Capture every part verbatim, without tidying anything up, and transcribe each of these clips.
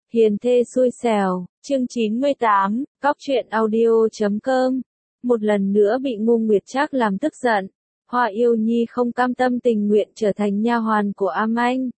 Hiền thê xui xẻo, chương chín mươi tám, cóc truyện audio chấm com. Một lần nữa bị Ngô Nguyệt Trác làm tức giận, Hoa Yêu Nhi không cam tâm tình nguyện trở thành nha hoàn của Am Anh.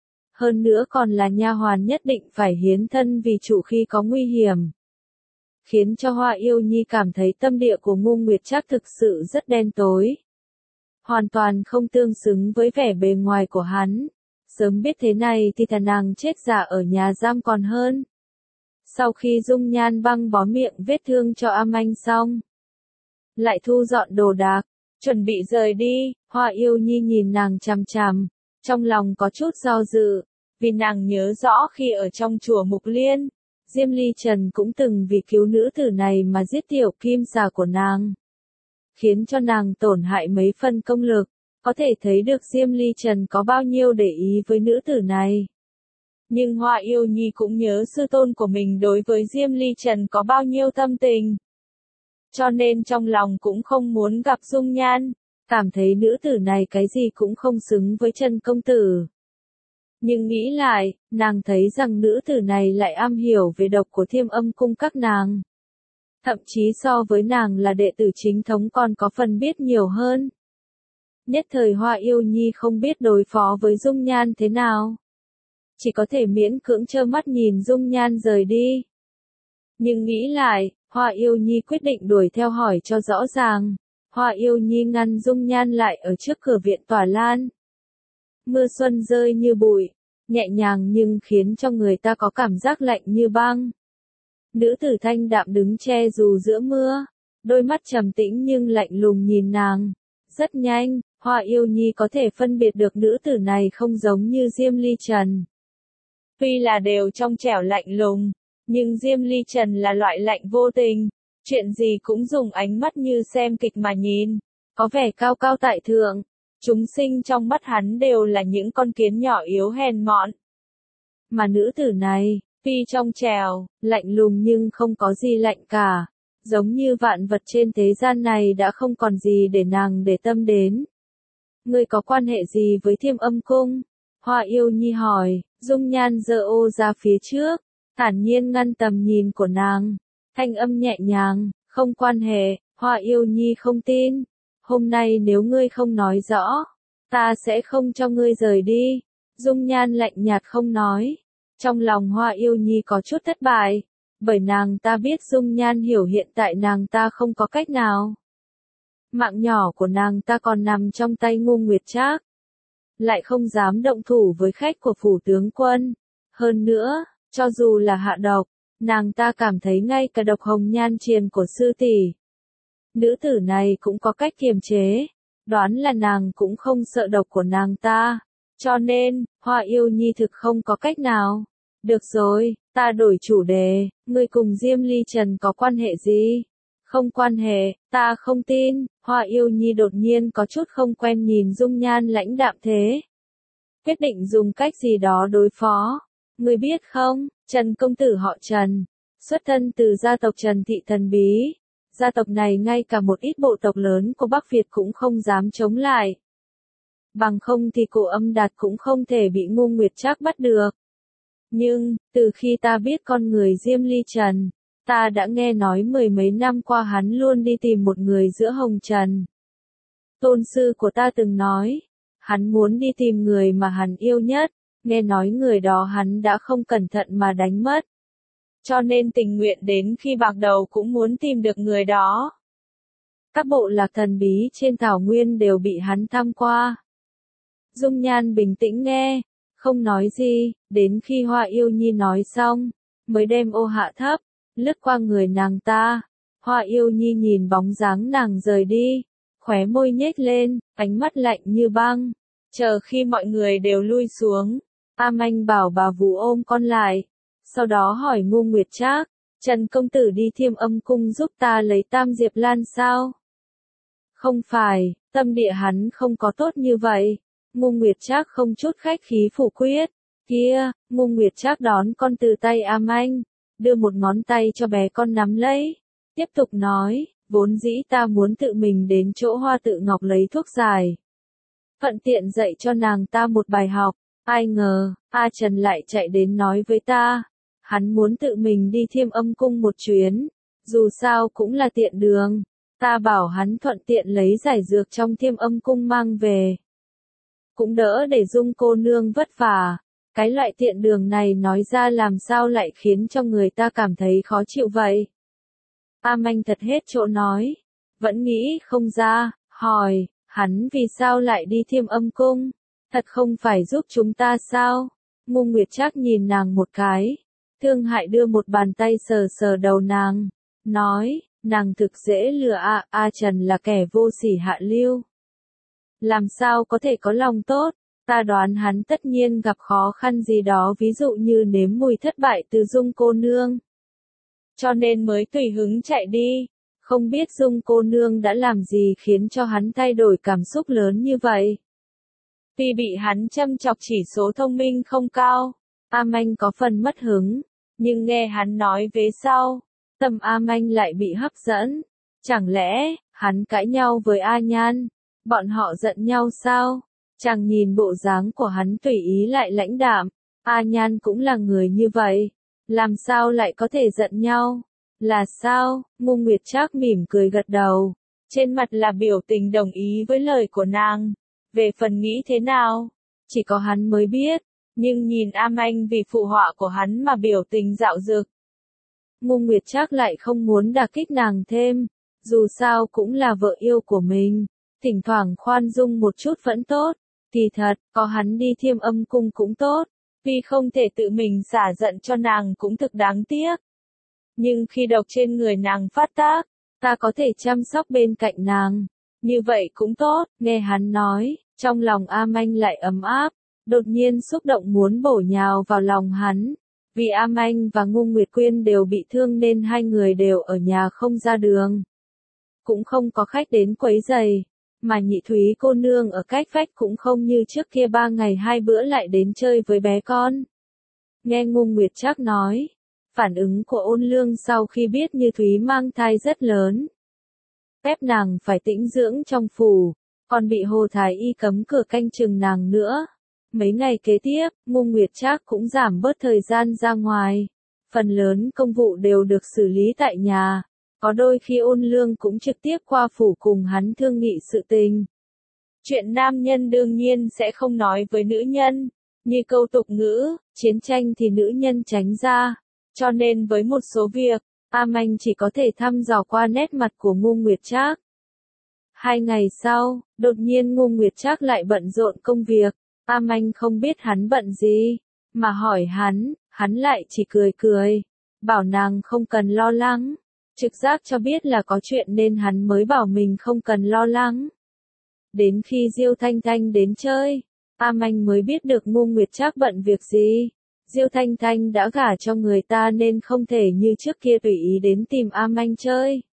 Hơn nữa còn là nha hoàn nhất định phải hiến thân vì chủ khi có nguy hiểm. Khiến cho Hoa Yêu Nhi cảm thấy tâm địa của Ngô Nguyệt Trác thực sự rất đen tối. Hoàn toàn không tương xứng với vẻ bề ngoài của hắn. Sớm biết thế này thì thà nàng chết già ở nhà giam còn hơn. Sau khi dung nhan băng bó miệng vết thương cho Am Anh xong, lại thu dọn đồ đạc, chuẩn bị rời đi. Hoa Yêu Nhi nhìn nàng chằm chằm, trong lòng có chút do dự, vì nàng nhớ rõ khi ở trong chùa Mục Liên, Diêm Ly Trần cũng từng vì cứu nữ tử này mà giết tiểu kim xà của nàng, khiến cho nàng tổn hại mấy phân công lực. Có thể thấy được Diêm Ly Trần có bao nhiêu để ý với nữ tử này. Nhưng Hoa Yêu Nhi cũng nhớ sư tôn của mình đối với Diêm Ly Trần có bao nhiêu tâm tình. Cho nên trong lòng cũng không muốn gặp dung nhan, cảm thấy nữ tử này cái gì cũng không xứng với Trần công tử. Nhưng nghĩ lại, nàng thấy rằng nữ tử này lại am hiểu về độc của Thiêm Âm cung các nàng. Thậm chí so với nàng là đệ tử chính thống còn có phần biết nhiều hơn. Nhất thời Hoa Yêu Nhi không biết đối phó với dung nhan thế nào. Chỉ có thể miễn cưỡng trơ mắt nhìn dung nhan rời đi. Nhưng nghĩ lại, Hoa Yêu Nhi quyết định đuổi theo hỏi cho rõ ràng. Hoa Yêu Nhi ngăn dung nhan lại ở trước cửa viện Tỏa Lan. Mưa xuân rơi như bụi, nhẹ nhàng nhưng khiến cho người ta có cảm giác lạnh như băng. Nữ tử thanh đạm đứng che dù giữa mưa, đôi mắt trầm tĩnh nhưng lạnh lùng nhìn nàng. Rất nhanh, Hoa Yêu Nhi có thể phân biệt được nữ tử này không giống như Diêm Ly Trần. Tuy là đều trong trẻo lạnh lùng, nhưng Diêm Ly Trần là loại lạnh vô tình, chuyện gì cũng dùng ánh mắt như xem kịch mà nhìn, có vẻ cao cao tại thượng. Chúng sinh trong mắt hắn đều là những con kiến nhỏ yếu hèn mọn. Mà nữ tử này, tuy trong trẻo, lạnh lùng nhưng không có gì lạnh cả. Giống như vạn vật trên thế gian này đã không còn gì để nàng để tâm đến. Ngươi có quan hệ gì với Thiêm Âm cung? Hoa Yêu Nhi hỏi. Dung nhan giơ ô ra phía trước, thản nhiên ngăn tầm nhìn của nàng. Thanh âm nhẹ nhàng, không quan hệ. Hoa Yêu Nhi không tin. Hôm nay nếu ngươi không nói rõ, ta sẽ không cho ngươi rời đi. Dung nhan lạnh nhạt không nói. Trong lòng Hoa Yêu Nhi có chút thất bại. Bởi nàng ta biết dung nhan hiểu hiện tại nàng ta không có cách nào. Mạng nhỏ của nàng ta còn nằm trong tay Ngô Nguyệt Trác. Lại không dám động thủ với khách của phủ tướng quân. Hơn nữa, cho dù là hạ độc, nàng ta cảm thấy ngay cả độc hồng nhan triền của sư tỷ, nữ tử này cũng có cách kiềm chế. Đoán là nàng cũng không sợ độc của nàng ta. Cho nên, Hoa Yêu Nhi thực không có cách nào. Được rồi, ta đổi chủ đề, ngươi cùng Diêm Ly Trần có quan hệ gì? Không quan hệ, ta không tin. Hoa Yêu Nhi đột nhiên có chút không quen nhìn dung nhan lãnh đạm thế. Quyết định dùng cách gì đó đối phó. Ngươi biết không, Trần công tử họ Trần, xuất thân từ gia tộc Trần Thị thần bí. Gia tộc này ngay cả một ít bộ tộc lớn của Bắc Việt cũng không dám chống lại. Bằng không thì Cổ Âm Đạt cũng không thể bị Ngô Nguyệt Trác bắt được. Nhưng, từ khi ta biết con người Diêm Ly Trần, ta đã nghe nói mười mấy năm qua hắn luôn đi tìm một người giữa hồng trần. Tôn sư của ta từng nói, hắn muốn đi tìm người mà hắn yêu nhất, nghe nói người đó hắn đã không cẩn thận mà đánh mất. Cho nên tình nguyện đến khi bạc đầu cũng muốn tìm được người đó. Các bộ lạc thần bí trên thảo nguyên đều bị hắn thăm qua. Dung nhan bình tĩnh nghe, không nói gì, đến khi Hoa Yêu Nhi nói xong, mới đem ô hạ thấp, lướt qua người nàng ta. Hoa Yêu Nhi nhìn bóng dáng nàng rời đi, khóe môi nhếch lên, ánh mắt lạnh như băng. Chờ khi mọi người đều lui xuống, Am Anh bảo bà Vũ ôm con lại, sau đó hỏi Ngô Nguyệt Trác, Trần công tử đi Thiêm Âm cung giúp ta lấy Tam Diệp Lan sao? Không phải, tâm địa hắn không có tốt như vậy. Ngô Nguyệt Trác không chút khách khí phủ quyết. Kia, Ngô Nguyệt Trác đón con từ tay Am Anh, đưa một ngón tay cho bé con nắm lấy. Tiếp tục nói, vốn dĩ ta muốn tự mình đến chỗ Hoa Tự Ngọc lấy thuốc giải. Thuận tiện dạy cho nàng ta một bài học. Ai ngờ, A Trần lại chạy đến nói với ta. hắn muốn tự mình đi Thiêm Âm Cung một chuyến, dù sao cũng là tiện đường, ta bảo hắn thuận tiện lấy giải dược trong Thiêm Âm Cung mang về. Cũng đỡ để Dung cô nương vất vả, cái loại tiện đường này nói ra làm sao lại khiến cho người ta cảm thấy khó chịu vậy. A Manh thật hết chỗ nói, vẫn nghĩ không ra, hỏi, hắn vì sao lại đi Thiêm Âm Cung, thật không phải giúp chúng ta sao? Ngô Nguyệt Trác nhìn nàng một cái, thương hại đưa một bàn tay sờ sờ đầu nàng, nói, nàng thực dễ lừa a, A Trần là kẻ vô sỉ hạ lưu. Làm sao có thể có lòng tốt, ta đoán hắn tất nhiên gặp khó khăn gì đó, ví dụ như nếm mùi thất bại từ Dung cô nương. Cho nên mới tùy hứng chạy đi, không biết Dung cô nương đã làm gì khiến cho hắn thay đổi cảm xúc lớn như vậy. Tuy bị hắn châm chọc chỉ số thông minh không cao, A Manh có phần mất hứng, nhưng nghe hắn nói vế sau, tâm A Manh lại bị hấp dẫn. Chẳng lẽ, hắn cãi nhau với A Nhan, bọn họ giận nhau sao? Chàng nhìn bộ dáng của hắn tùy ý lại lãnh đạm, A Nhan cũng là người như vậy, làm sao lại có thể giận nhau? Là sao? Ngô Nguyệt Trác mỉm cười gật đầu, trên mặt là biểu tình đồng ý với lời của nàng. Về phần nghĩ thế nào, chỉ có hắn mới biết, nhưng nhìn A Manh vì phụ họa của hắn mà biểu tình dạo dực. Ngô Nguyệt Trác lại không muốn đả kích nàng thêm, dù sao cũng là vợ yêu của mình, thỉnh thoảng khoan dung một chút vẫn tốt, kỳ thật, có hắn đi Thiêm Âm Cung cũng tốt, vì không thể tự mình xả giận cho nàng cũng thực đáng tiếc. Nhưng khi độc trên người nàng phát tác, ta có thể chăm sóc bên cạnh nàng, như vậy cũng tốt. Nghe hắn nói, trong lòng A Manh lại ấm áp, đột nhiên xúc động muốn bổ nhào vào lòng hắn. Vì A Manh và Ngô Nguyệt Quyên đều bị thương nên hai người đều ở nhà không ra đường. Cũng không có khách đến quấy rầy, mà Nhị Thúy cô nương ở cách vách cũng không như trước kia ba ngày hai bữa lại đến chơi với bé con. Nghe Ngô Nguyệt Trác nói, phản ứng của Ôn Lương sau khi biết Như Thúy mang thai rất lớn. Ép nàng phải tĩnh dưỡng trong phủ, còn bị Hồ Thái Y cấm cửa canh chừng nàng nữa. Mấy ngày kế tiếp, Ngô Nguyệt Trác cũng giảm bớt thời gian ra ngoài. Phần lớn công vụ đều được xử lý tại nhà. Có đôi khi Ôn Lương cũng trực tiếp qua phủ cùng hắn thương nghị sự tình. Chuyện nam nhân đương nhiên sẽ không nói với nữ nhân. Như câu tục ngữ, chiến tranh thì nữ nhân tránh ra. Cho nên với một số việc, A Manh chỉ có thể thăm dò qua nét mặt của Ngô Nguyệt Trác. Hai ngày sau, đột nhiên Ngô Nguyệt Trác lại bận rộn công việc. A Manh không biết hắn bận gì, mà hỏi hắn, hắn lại chỉ cười cười, bảo nàng không cần lo lắng. Trực giác cho biết là có chuyện nên hắn mới bảo mình không cần lo lắng. Đến khi Diêu Thanh Thanh đến chơi, A Manh mới biết được Ngô Nguyệt Trác bận việc gì. Diêu Thanh Thanh đã gả cho người ta nên không thể như trước kia tùy ý đến tìm A Manh chơi.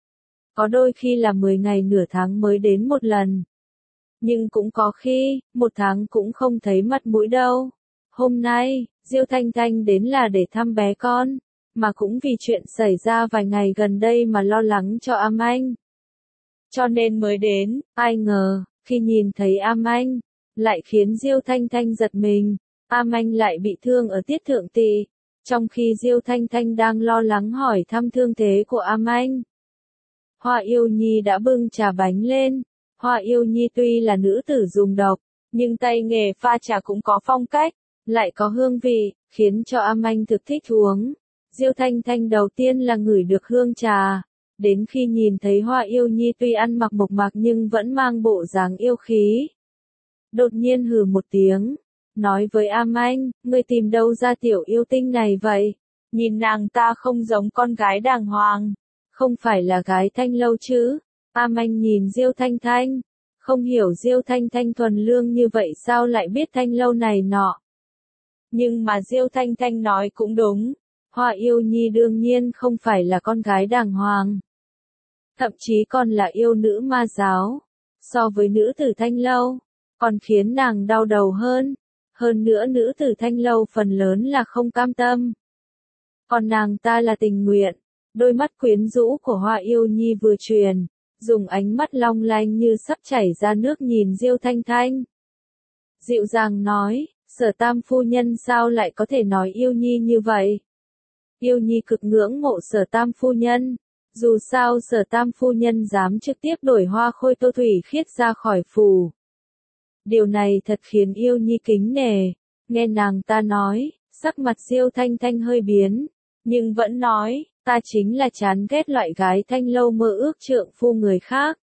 Có đôi khi là mười ngày nửa tháng mới đến một lần. Nhưng cũng có khi, một tháng cũng không thấy mặt mũi đâu. Hôm nay, Diêu Thanh Thanh đến là để thăm bé con, mà cũng vì chuyện xảy ra vài ngày gần đây mà lo lắng cho A Manh. Cho nên mới đến, ai ngờ, khi nhìn thấy A Manh, lại khiến Diêu Thanh Thanh giật mình. A Manh lại bị thương ở tiết thượng tỵ, trong khi Diêu Thanh Thanh đang lo lắng hỏi thăm thương thế của A Manh. Hoa Yêu Nhi đã bưng trà bánh lên. Hoa Yêu Nhi tuy là nữ tử dùng độc, nhưng tay nghề pha trà cũng có phong cách, lại có hương vị, khiến cho A Manh thực thích uống. Diêu Thanh Thanh đầu tiên là ngửi được hương trà, đến khi nhìn thấy Hoa Yêu Nhi tuy ăn mặc mộc mạc nhưng vẫn mang bộ dáng yêu khí. Đột nhiên hừ một tiếng, nói với A Manh, ngươi tìm đâu ra tiểu yêu tinh này vậy? Nhìn nàng ta không giống con gái đàng hoàng, không phải là gái Thanh Lâu chứ? A Manh nhìn Diêu Thanh Thanh, không hiểu Diêu Thanh Thanh thuần lương như vậy sao lại biết Thanh Lâu này nọ. Nhưng mà Diêu Thanh Thanh nói cũng đúng, Hoa Yêu Nhi đương nhiên không phải là con gái đàng hoàng. Thậm chí còn là yêu nữ ma giáo, so với nữ tử Thanh Lâu, còn khiến nàng đau đầu hơn. Hơn nữa nữ tử Thanh Lâu phần lớn là không cam tâm. Còn nàng ta là tình nguyện. Đôi mắt quyến rũ của Hoa Yêu Nhi vừa truyền, dùng ánh mắt long lanh như sắp chảy ra nước nhìn Diêu Thanh Thanh. Dịu dàng nói, Sở Tam phu nhân sao lại có thể nói Yêu Nhi như vậy? Yêu Nhi cực ngưỡng mộ Sở Tam phu nhân. Dù sao Sở Tam phu nhân dám trực tiếp đổi Hoa Khôi Tô Thủy Khiết ra khỏi phủ. Điều này thật khiến Yêu Nhi kính nể. Nghe nàng ta nói, sắc mặt Diêu Thanh Thanh hơi biến, nhưng vẫn nói, ta chính là chán ghét loại gái thanh lâu mơ ước trượng phu người khác.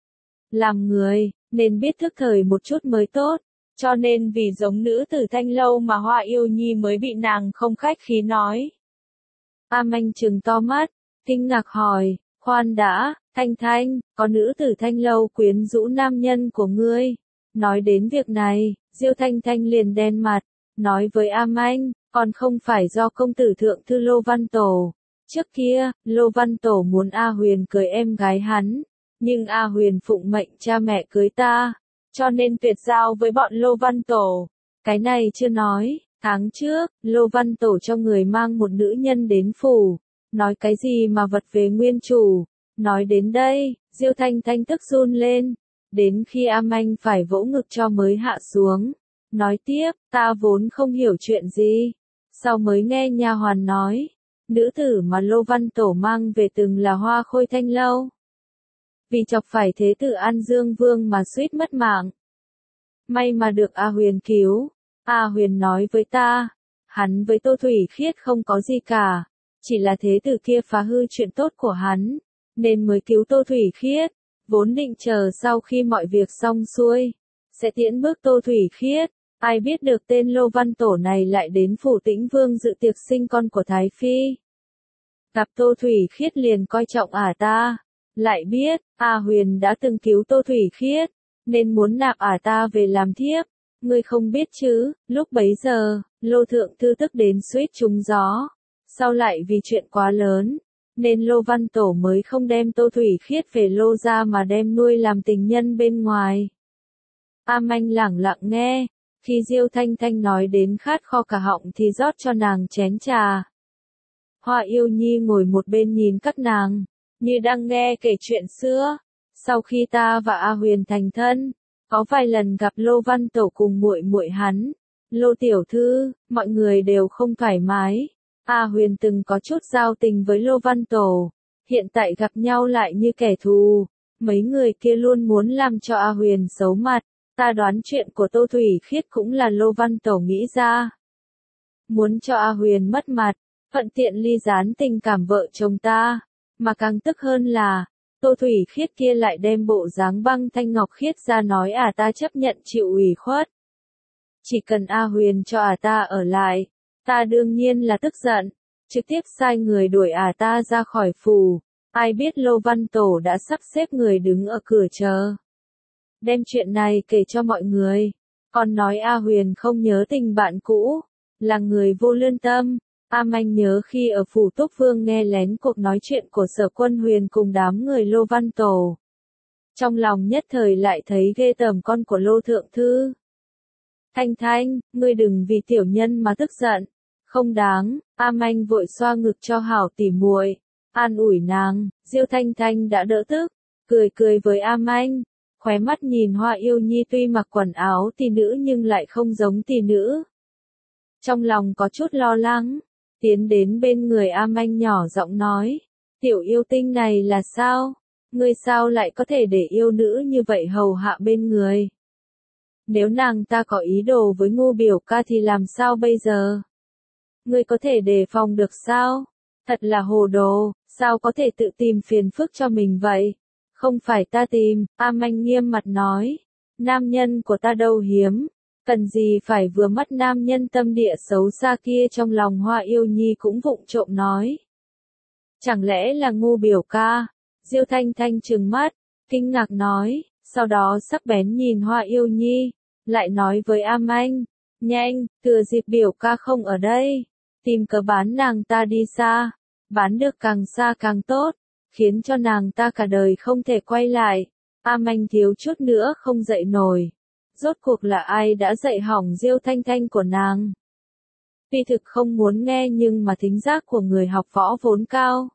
Làm người, nên biết thức thời một chút mới tốt, cho nên vì giống nữ tử thanh lâu mà Hoa Yêu Nhi mới bị nàng không khách khí nói. A Manh trừng to mắt, kinh ngạc hỏi, khoan đã, Thanh Thanh, có nữ tử thanh lâu quyến rũ nam nhân của ngươi. Nói đến việc này, Diêu Thanh Thanh liền đen mặt, nói với A Manh, còn không phải do công tử thượng thư Lô Văn Tổ. Trước kia, Lô Văn Tổ muốn A Huyền cưới em gái hắn, nhưng A Huyền phụng mệnh cha mẹ cưới ta, cho nên tuyệt giao với bọn Lô Văn Tổ. Cái này chưa nói, tháng trước, Lô Văn Tổ cho người mang một nữ nhân đến phủ, nói cái gì mà vật về nguyên chủ. Nói đến đây, Diêu Thanh Thanh tức run lên, đến khi A Manh phải vỗ ngực cho mới hạ xuống. Nói tiếp, ta vốn không hiểu chuyện gì, sau mới nghe nha hoàn nói, nữ tử mà Lô Văn Tổ mang về từng là Hoa Khôi thanh lâu. Vì chọc phải thế tử An Dương Vương mà suýt mất mạng. May mà được A Huyền cứu. A Huyền nói với ta, hắn với Tô Thủy Khiết không có gì cả, chỉ là thế tử kia phá hư chuyện tốt của hắn, nên mới cứu Tô Thủy Khiết, vốn định chờ sau khi mọi việc xong xuôi, sẽ tiễn bước Tô Thủy Khiết. Ai biết được tên Lô Văn Tổ này lại đến phủ Tĩnh Vương dự tiệc sinh con của Thái Phi. Gặp Tô Thủy Khiết liền coi trọng ả ta, lại biết, A Huyền đã từng cứu Tô Thủy Khiết, nên muốn nạp ả ta về làm thiếp. Ngươi không biết chứ, lúc bấy giờ, Lô Thượng Thư tức đến suýt trúng gió, sau lại vì chuyện quá lớn, nên Lô Văn Tổ mới không đem Tô Thủy Khiết về Lô ra mà đem nuôi làm tình nhân bên ngoài. A Manh lẳng lặng nghe. Khi Diêu Thanh Thanh nói đến khát kho cả họng thì rót cho nàng chén trà. Hoa Yêu Nhi ngồi một bên nhìn các nàng, như đang nghe kể chuyện xưa. Sau khi ta và A Huyền thành thân, có vài lần gặp Lô Văn Tổ cùng muội muội hắn, Lô tiểu thư, mọi người đều không thoải mái. A Huyền từng có chút giao tình với Lô Văn Tổ, hiện tại gặp nhau lại như kẻ thù. Mấy người kia luôn muốn làm cho A Huyền xấu mặt. Ta đoán chuyện của Tô Thủy Khiết cũng là Lô Văn Tổ nghĩ ra. Muốn cho A Huyền mất mặt, thuận tiện ly gián tình cảm vợ chồng ta. Mà càng tức hơn là, Tô Thủy Khiết kia lại đem bộ dáng băng thanh ngọc khiết ra nói à ta chấp nhận chịu ủy khuất. Chỉ cần A Huyền cho à ta ở lại, ta đương nhiên là tức giận, trực tiếp sai người đuổi à ta ra khỏi phủ. Ai biết Lô Văn Tổ đã sắp xếp người đứng ở cửa chờ. Đem chuyện này kể cho mọi người, còn nói A Huyền không nhớ tình bạn cũ, là người vô lương tâm. A Manh nhớ khi ở phủ Túc Vương nghe lén cuộc nói chuyện của Sở Quân Huyền cùng đám người Lô Văn Tổ. Trong lòng nhất thời lại thấy ghê tởm con của Lô Thượng Thư. Thanh Thanh, ngươi đừng vì tiểu nhân mà tức giận, không đáng. A Manh vội xoa ngực cho hảo tỉ muội, an ủi nàng. Diêu Thanh Thanh đã đỡ tức, cười cười với A Manh. Khóe mắt nhìn Hoa Yêu Nhi tuy mặc quần áo tỷ nữ nhưng lại không giống tỷ nữ. Trong lòng có chút lo lắng, tiến đến bên người A Manh nhỏ giọng nói, tiểu yêu tinh này là sao? Ngươi sao lại có thể để yêu nữ như vậy hầu hạ bên người? Nếu nàng ta có ý đồ với Ngô biểu ca thì làm sao bây giờ? Ngươi có thể đề phòng được sao? Thật là hồ đồ, sao có thể tự tìm phiền phức cho mình vậy? Không phải ta tìm, A Manh nghiêm mặt nói. Nam nhân của ta đâu hiếm, cần gì phải vừa mắt nam nhân tâm địa xấu xa kia. Trong lòng Hoa Yêu Nhi cũng vụng trộm nói. Chẳng lẽ là Ngô biểu ca? Diêu Thanh Thanh trừng mắt, kinh ngạc nói, sau đó sắc bén nhìn Hoa Yêu Nhi, lại nói với A Manh, nhanh, thừa dịp biểu ca không ở đây, tìm cớ bán nàng ta đi xa, bán được càng xa càng tốt. Khiến cho nàng ta cả đời không thể quay lại. A Manh thiếu chút nữa không dậy nổi. Rốt cuộc là ai đã dạy hỏng Diêu Thanh Thanh của nàng? Tuy thực không muốn nghe nhưng mà thính giác của người học võ vốn cao.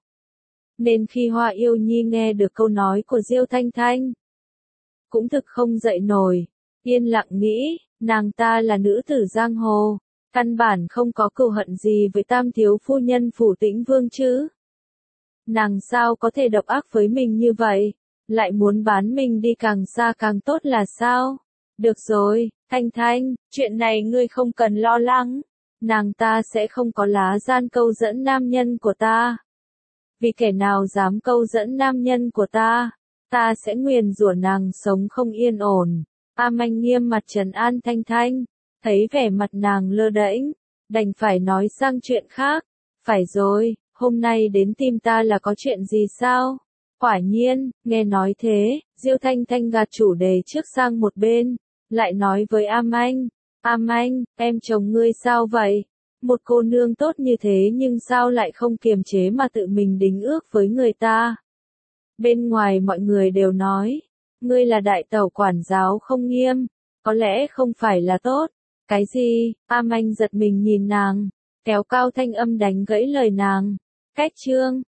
Nên khi Hoa Yêu Nhi nghe được câu nói của Diêu Thanh Thanh, cũng thực không dậy nổi. Yên lặng nghĩ, nàng ta là nữ tử giang hồ, Căn bản không có cừu hận gì với tam thiếu phu nhân Phủ Tĩnh Vương chứ. Nàng sao có thể độc ác với mình như vậy, lại muốn bán mình đi càng xa càng tốt là sao? Được rồi, Thanh Thanh, chuyện này ngươi không cần lo lắng. Nàng ta sẽ không có lá gan câu dẫn nam nhân của ta. Vì kẻ nào dám câu dẫn nam nhân của ta, ta sẽ nguyền rủa nàng sống không yên ổn. A Manh nghiêm mặt trấn an Thanh Thanh, thấy vẻ mặt nàng lơ đễnh, đành phải nói sang chuyện khác. Phải rồi, hôm nay đến tìm ta là có chuyện gì sao? Quả nhiên, nghe nói thế, Diêu Thanh Thanh gạt chủ đề trước sang một bên, lại nói với A Manh, A Manh, em chồng ngươi sao vậy? Một cô nương tốt như thế nhưng sao lại không kiềm chế mà tự mình đính ước với người ta? Bên ngoài mọi người đều nói, ngươi là đại tẩu quản giáo không nghiêm, có lẽ không phải là tốt. Cái gì? A Manh giật mình nhìn nàng, kéo cao thanh âm đánh gãy lời nàng. Cách chương